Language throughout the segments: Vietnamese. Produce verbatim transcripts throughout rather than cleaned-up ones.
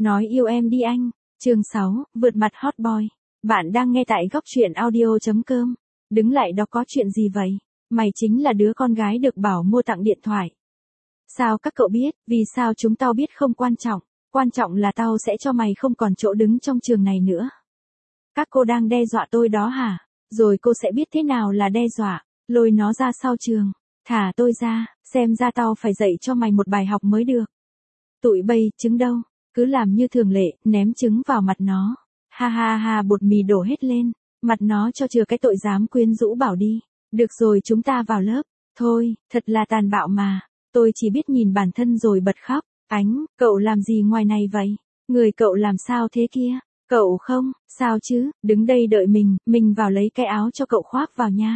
Nói yêu em đi anh. Chương sáu, vượt mặt hot boy. Bạn đang nghe tại góc truyện audio chấm com. Đứng lại đó có chuyện gì vậy? Mày chính là đứa con gái được Bảo mua tặng điện thoại. Sao các cậu biết? Vì sao chúng tao biết không quan trọng. Quan trọng là tao sẽ cho mày không còn chỗ đứng trong trường này nữa. Các cô đang đe dọa tôi đó hả? Rồi cô sẽ biết thế nào là đe dọa. Lôi nó ra sau trường. Thả tôi ra, xem ra tao phải dạy cho mày một bài học mới được. Tụi bây, trứng đâu? Cứ làm như thường lệ, ném trứng vào mặt nó. Ha ha ha, bột mì đổ hết lên. Mặt nó cho chừa cái tội dám quyến rũ Bảo đi. Được rồi, chúng ta vào lớp. Thôi, thật là tàn bạo mà. Tôi chỉ biết nhìn bản thân rồi bật khóc. Ánh, cậu làm gì ngoài này vậy? Người cậu làm sao thế kia? Cậu không, sao chứ, đứng đây đợi mình, mình vào lấy cái áo cho cậu khoác vào nha.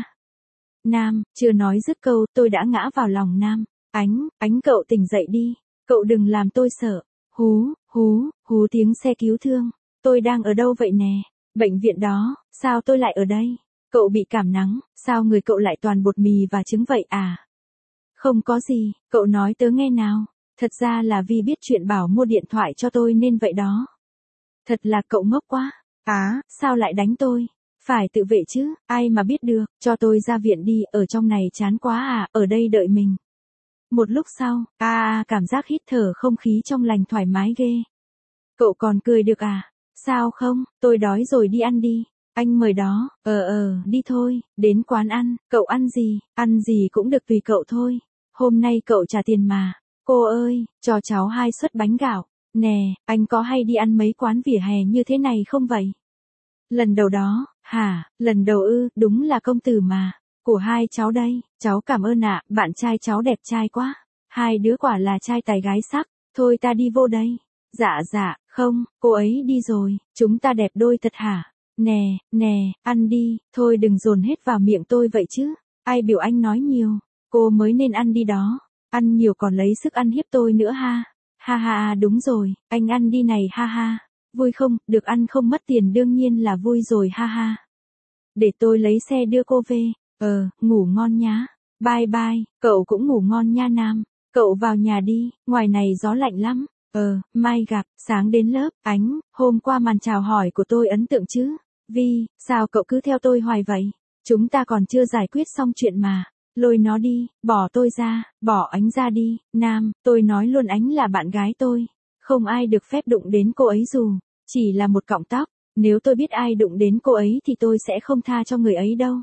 Nam, chưa nói dứt câu, tôi đã ngã vào lòng Nam. Ánh, Ánh cậu tỉnh dậy đi. Cậu đừng làm tôi sợ. Hú, hú, hú tiếng xe cứu thương. Tôi đang ở đâu vậy nè? Bệnh viện đó, sao tôi lại ở đây? Cậu bị cảm nắng, sao người cậu lại toàn bột mì và trứng vậy à? Không có gì, cậu nói tớ nghe nào. Thật ra là vì biết chuyện Bảo mua điện thoại cho tôi nên vậy đó. Thật là cậu ngốc quá. Á, sao lại đánh tôi? Phải tự vệ chứ, ai mà biết được, cho tôi ra viện đi, ở trong này chán quá à, ở đây đợi mình. Một lúc sau, a à, cảm giác hít thở không khí trong lành thoải mái ghê. Cậu còn cười được à? Sao không, tôi đói rồi đi ăn đi. Anh mời đó, ờ ờ, đi thôi, đến quán ăn, cậu ăn gì, ăn gì cũng được tùy cậu thôi. Hôm nay cậu trả tiền mà. Cô ơi, cho cháu hai suất bánh gạo. Nè, anh có hay đi ăn mấy quán vỉa hè như thế này không vậy? Lần đầu đó, hả, lần đầu ư, đúng là công tử mà. Của hai cháu đây, cháu cảm ơn ạ, bạn trai cháu đẹp trai quá. Hai đứa quả là trai tài gái sắc, thôi ta đi vô đây. Dạ dạ, không, cô ấy đi rồi, chúng ta đẹp đôi thật hả? Nè, nè, ăn đi, thôi đừng dồn hết vào miệng tôi vậy chứ. Ai biểu anh nói nhiều, cô mới nên ăn đi đó. Ăn nhiều còn lấy sức ăn hiếp tôi nữa ha. Ha ha, đúng rồi, anh ăn đi này ha ha. Vui không, được ăn không mất tiền đương nhiên là vui rồi ha ha. Để tôi lấy xe đưa cô về. Ờ, ngủ ngon nhá. Bye bye, cậu cũng ngủ ngon nha Nam. Cậu vào nhà đi, ngoài này gió lạnh lắm. Ờ, mai gặp, sáng đến lớp. Ánh, hôm qua màn chào hỏi của tôi ấn tượng chứ. Vi, sao cậu cứ theo tôi hoài vậy? Chúng ta còn chưa giải quyết xong chuyện mà. Lôi nó đi, bỏ tôi ra, bỏ Ánh ra đi. Nam, tôi nói luôn Ánh là bạn gái tôi. Không ai được phép đụng đến cô ấy dù chỉ là một cọng tóc. Nếu tôi biết ai đụng đến cô ấy thì tôi sẽ không tha cho người ấy đâu.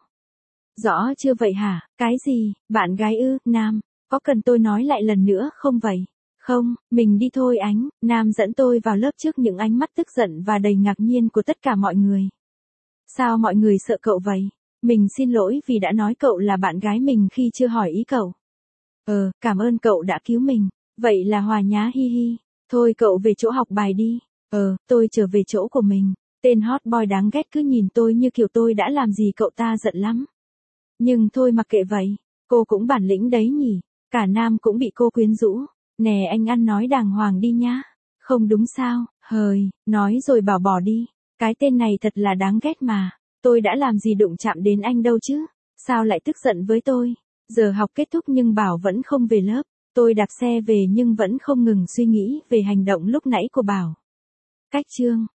Rõ chưa vậy hả? Cái gì? Bạn gái ư? Nam, có cần tôi nói lại lần nữa không vậy? Không, mình đi thôi Ánh. Nam dẫn tôi vào lớp trước những ánh mắt tức giận và đầy ngạc nhiên của tất cả mọi người. Sao mọi người sợ cậu vậy? Mình xin lỗi vì đã nói cậu là bạn gái mình khi chưa hỏi ý cậu. Ờ, cảm ơn cậu đã cứu mình. Vậy là hòa nhá hi hi. Thôi cậu về chỗ học bài đi. Ờ, tôi trở về chỗ của mình. Tên hot boy đáng ghét cứ nhìn tôi như kiểu tôi đã làm gì cậu ta giận lắm. Nhưng thôi mặc kệ vậy. Cô cũng bản lĩnh đấy nhỉ. Cả Nam cũng bị cô quyến rũ. Nè anh ăn nói đàng hoàng đi nhá. Không đúng sao, hời, nói rồi bảo bỏ đi. Cái tên này thật là đáng ghét mà. Tôi đã làm gì đụng chạm đến anh đâu chứ. Sao lại tức giận với tôi? Giờ học kết thúc nhưng Bảo vẫn không về lớp. Tôi đạp xe về nhưng vẫn không ngừng suy nghĩ về hành động lúc nãy của Bảo. Cách chương